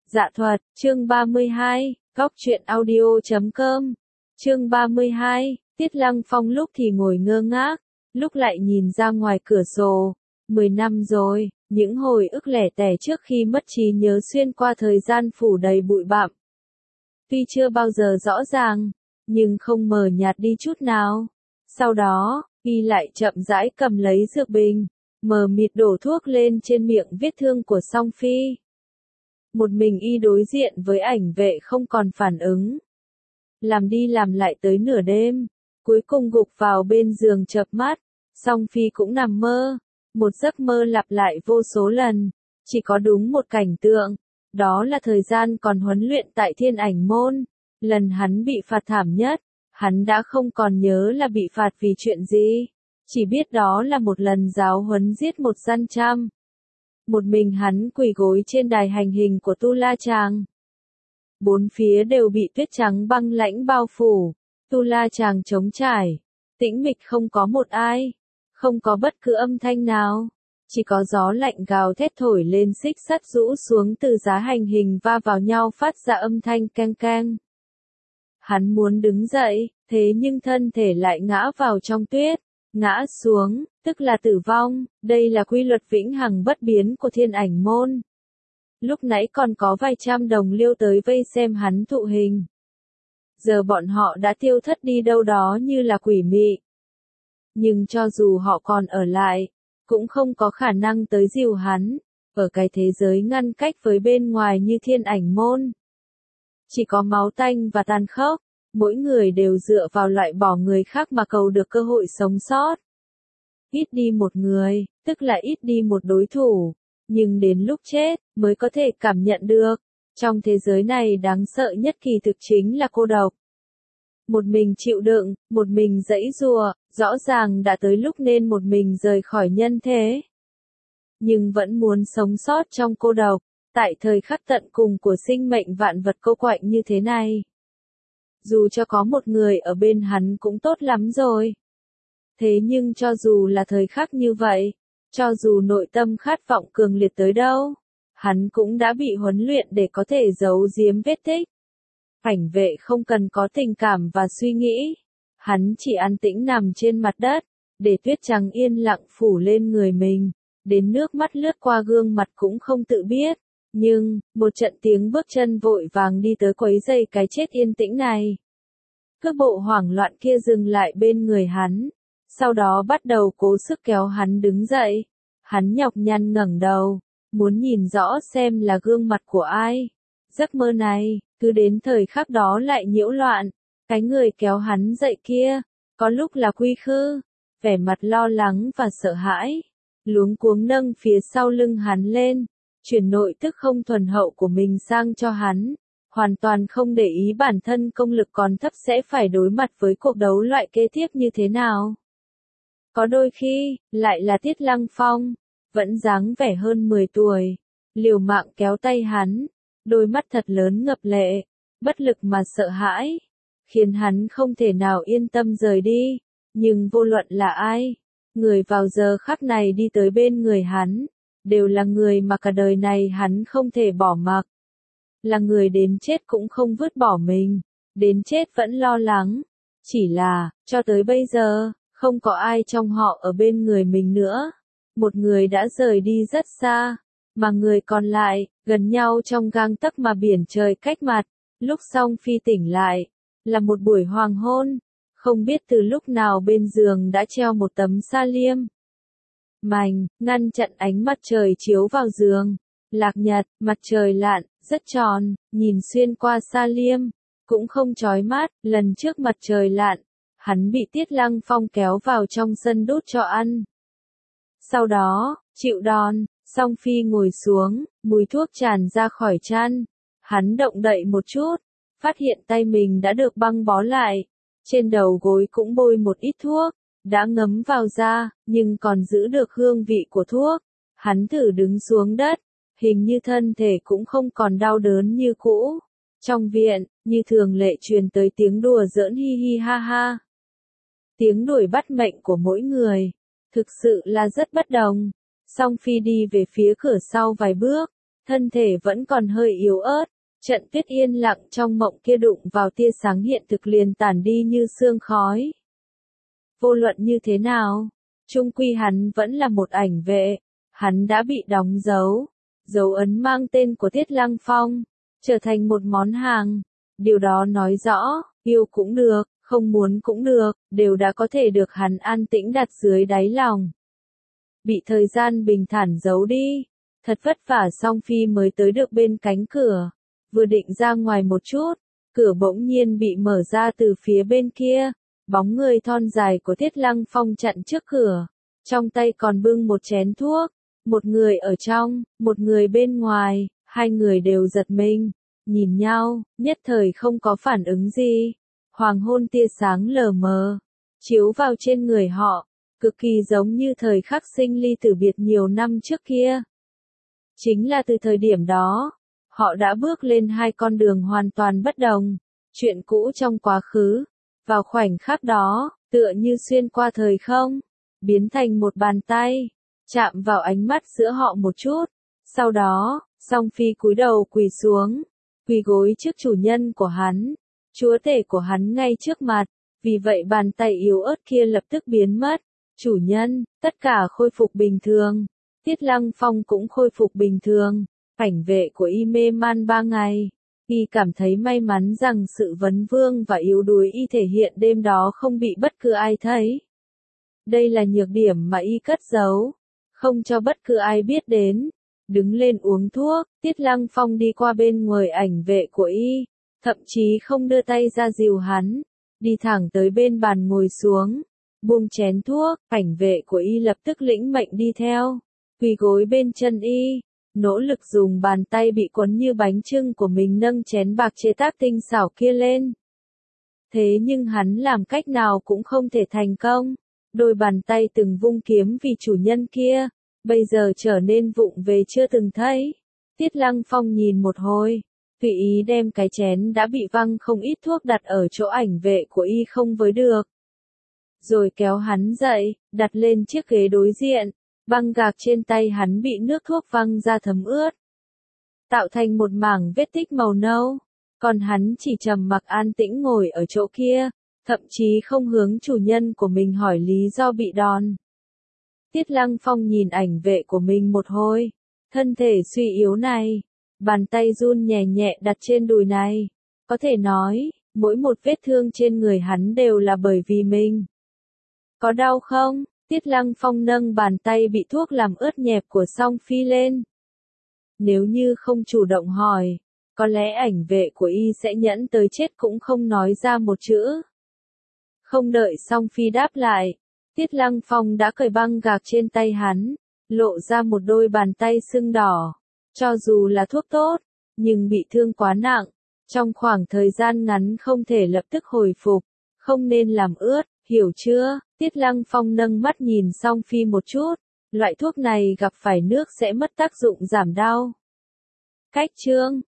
Dạ thuật, chương 32, góc truyện audio.com. Chương 32, Tiết Lăng Phong lúc thì ngồi ngơ ngác, lúc lại nhìn ra ngoài cửa sổ. 10 năm rồi, những hồi ức lẻ tẻ trước khi mất trí nhớ xuyên qua thời gian phủ đầy bụi bặm. Tuy chưa bao giờ rõ ràng, nhưng không mờ nhạt đi chút nào. Sau đó, y lại chậm rãi cầm lấy dược bình, mờ mịt đổ thuốc lên trên miệng vết thương của Song Phi. Một mình y đối diện với ảnh vệ không còn phản ứng. Làm đi làm lại tới nửa đêm, cuối cùng gục vào bên giường chợp mắt, Song Phi cũng nằm mơ. Một giấc mơ lặp lại vô số lần, chỉ có đúng một cảnh tượng, đó là thời gian còn huấn luyện tại Thiên Ảnh Môn. Lần hắn bị phạt thảm nhất, hắn đã không còn nhớ là bị phạt vì chuyện gì, chỉ biết đó là một lần giáo huấn giết một gian trăm. Một mình hắn quỳ gối trên đài hành hình của Tu La Chàng. Bốn phía đều bị tuyết trắng băng lãnh bao phủ, Tu La Chàng trống trải, tĩnh mịch không có một ai, không có bất cứ âm thanh nào, chỉ có gió lạnh gào thét thổi lên xích sắt rũ xuống từ giá hành hình va vào nhau phát ra âm thanh keng keng. Hắn muốn đứng dậy, thế nhưng thân thể lại ngã vào trong tuyết. Ngã xuống, tức là tử vong, đây là quy luật vĩnh hằng bất biến của Thiên Ảnh Môn. Lúc nãy còn có vài trăm đồng liêu tới vây xem hắn thụ hình. Giờ bọn họ đã tiêu thất đi đâu đó như là quỷ mị. Nhưng cho dù họ còn ở lại, cũng không có khả năng tới dìu hắn, ở cái thế giới ngăn cách với bên ngoài như Thiên Ảnh Môn. Chỉ có máu tanh và tàn khốc. Mỗi người đều dựa vào loại bỏ người khác mà cầu được cơ hội sống sót. Ít đi một người, tức là ít đi một đối thủ, nhưng đến lúc chết, mới có thể cảm nhận được, trong thế giới này đáng sợ nhất kỳ thực chính là cô độc. Một mình chịu đựng, một mình giãy giụa, rõ ràng đã tới lúc nên một mình rời khỏi nhân thế. Nhưng vẫn muốn sống sót trong cô độc, tại thời khắc tận cùng của sinh mệnh vạn vật cô quạnh như thế này. Dù cho có một người ở bên hắn cũng tốt lắm rồi. Thế nhưng cho dù là thời khắc như vậy, cho dù nội tâm khát vọng cường liệt tới đâu, hắn cũng đã bị huấn luyện để có thể giấu giếm vết tích. Ảnh vệ không cần có tình cảm và suy nghĩ, hắn chỉ an tĩnh nằm trên mặt đất, để tuyết trắng yên lặng phủ lên người mình, đến nước mắt lướt qua gương mặt cũng không tự biết. Nhưng, một trận tiếng bước chân vội vàng đi tới quấy rầy cái chết yên tĩnh này. Cước bộ hoảng loạn kia dừng lại bên người hắn, sau đó bắt đầu cố sức kéo hắn đứng dậy. Hắn nhọc nhằn ngẩng đầu, muốn nhìn rõ xem là gương mặt của ai. Giấc mơ này, cứ đến thời khắc đó lại nhiễu loạn. Cái người kéo hắn dậy kia, có lúc là Quy Khư, vẻ mặt lo lắng và sợ hãi, luống cuống nâng phía sau lưng hắn lên. Chuyển nội tức không thuần hậu của mình sang cho hắn, hoàn toàn không để ý bản thân công lực còn thấp sẽ phải đối mặt với cuộc đấu loại kế tiếp như thế nào. Có đôi khi, lại là Tiết Lăng Phong, vẫn dáng vẻ hơn 10 tuổi, liều mạng kéo tay hắn, đôi mắt thật lớn ngập lệ, bất lực mà sợ hãi, khiến hắn không thể nào yên tâm rời đi. Nhưng vô luận là ai, người vào giờ khắc này đi tới bên người hắn, đều là người mà cả đời này hắn không thể bỏ mặc. Là người đến chết cũng không vứt bỏ mình, đến chết vẫn lo lắng. Chỉ là, cho tới bây giờ, không có ai trong họ ở bên người mình nữa. Một người đã rời đi rất xa, mà người còn lại, gần nhau trong gang tấc mà biển trời cách mặt. Lúc Song Phi tỉnh lại, là một buổi hoàng hôn, không biết từ lúc nào bên giường đã treo một tấm sa liêm. Mành, ngăn chặn ánh mặt trời chiếu vào giường. Lạc nhật, mặt trời lặn, rất tròn, nhìn xuyên qua sa liêm, cũng không chói mắt. Lần trước mặt trời lặn, hắn bị Tiết Lăng Phong kéo vào trong sân đút cho ăn. Sau đó, chịu đòn, Song Phi ngồi xuống, mùi thuốc tràn ra khỏi chăn. Hắn động đậy một chút, phát hiện tay mình đã được băng bó lại, trên đầu gối cũng bôi một ít thuốc. Đã ngấm vào da, nhưng còn giữ được hương vị của thuốc. Hắn thử đứng xuống đất, hình như thân thể cũng không còn đau đớn như cũ. Trong viện, như thường lệ truyền tới tiếng đùa giỡn hi hi ha ha. Tiếng đuổi bắt mệnh của mỗi người, thực sự là rất bất đồng. Song Phi đi về phía cửa sau vài bước, thân thể vẫn còn hơi yếu ớt, trận tuyết yên lặng trong mộng kia đụng vào tia sáng hiện thực liền tản đi như sương khói. Vô luận như thế nào, chung quy hắn vẫn là một ảnh vệ, hắn đã bị đóng dấu, dấu ấn mang tên của Tiết Lăng Phong, trở thành một món hàng. Điều đó nói rõ, yêu cũng được, không muốn cũng được, đều đã có thể được hắn an tĩnh đặt dưới đáy lòng. Bị thời gian bình thản giấu đi, thật vất vả Song Phi mới tới được bên cánh cửa, vừa định ra ngoài một chút, cửa bỗng nhiên bị mở ra từ phía bên kia, bóng người thon dài của Tiết Lăng Phong chặn trước cửa, trong tay còn bưng một chén thuốc, một người ở trong, một người bên ngoài, hai người đều giật mình, nhìn nhau, nhất thời không có phản ứng gì. Hoàng hôn tia sáng lờ mờ, chiếu vào trên người họ, cực kỳ giống như thời khắc sinh ly tử biệt nhiều năm trước kia. Chính là từ thời điểm đó, họ đã bước lên hai con đường hoàn toàn bất đồng, chuyện cũ trong quá khứ, vào khoảnh khắc đó, tựa như xuyên qua thời không, biến thành một bàn tay, chạm vào ánh mắt giữa họ một chút, sau đó, Song Phi cúi đầu quỳ xuống, quỳ gối trước chủ nhân của hắn, chúa tể của hắn ngay trước mặt, vì vậy bàn tay yếu ớt kia lập tức biến mất, chủ nhân, tất cả khôi phục bình thường, Tiết Lăng Phong cũng khôi phục bình thường, cảnh vệ của y mê man 3 ngày. Y cảm thấy may mắn rằng sự vấn vương và yếu đuối y thể hiện đêm đó không bị bất cứ ai thấy. Đây là nhược điểm mà y cất giấu, không cho bất cứ ai biết đến. Đứng lên uống thuốc, Tiết Lăng Phong đi qua bên người ảnh vệ của y, thậm chí không đưa tay ra dìu hắn, đi thẳng tới bên bàn ngồi xuống, buông chén thuốc, ảnh vệ của y lập tức lĩnh mệnh đi theo, quỳ gối bên chân y. Nỗ lực dùng bàn tay bị quấn như bánh chưng của mình nâng chén bạc chế tác tinh xảo kia lên. Thế nhưng hắn làm cách nào cũng không thể thành công. Đôi bàn tay từng vung kiếm vì chủ nhân kia, bây giờ trở nên vụng về chưa từng thấy. Tiết Lăng Phong nhìn một hồi, tùy ý đem cái chén đã bị văng không ít thuốc đặt ở chỗ ảnh vệ của y không với được. Rồi kéo hắn dậy, đặt lên chiếc ghế đối diện. Băng gạc trên tay hắn bị nước thuốc văng ra thấm ướt, tạo thành một mảng vết tích màu nâu, còn hắn chỉ trầm mặc an tĩnh ngồi ở chỗ kia, thậm chí không hướng chủ nhân của mình hỏi lý do bị đòn. Tiết Lăng Phong nhìn ảnh vệ của mình một hồi, thân thể suy yếu này, bàn tay run nhẹ nhẹ đặt trên đùi này, có thể nói, mỗi một vết thương trên người hắn đều là bởi vì mình. Có đau không? Tiết Lăng Phong nâng bàn tay bị thuốc làm ướt nhẹp của Song Phi lên. Nếu như không chủ động hỏi, có lẽ ảnh vệ của y sẽ nhẫn tới chết cũng không nói ra một chữ. Không đợi Song Phi đáp lại, Tiết Lăng Phong đã cởi băng gạc trên tay hắn, lộ ra một đôi bàn tay sưng đỏ. Cho dù là thuốc tốt, nhưng bị thương quá nặng, trong khoảng thời gian ngắn không thể lập tức hồi phục, không nên làm ướt. Hiểu chưa? Tiết Lăng Phong nâng mắt nhìn Song Phi một chút, loại thuốc này gặp phải nước sẽ mất tác dụng giảm đau. Cách chương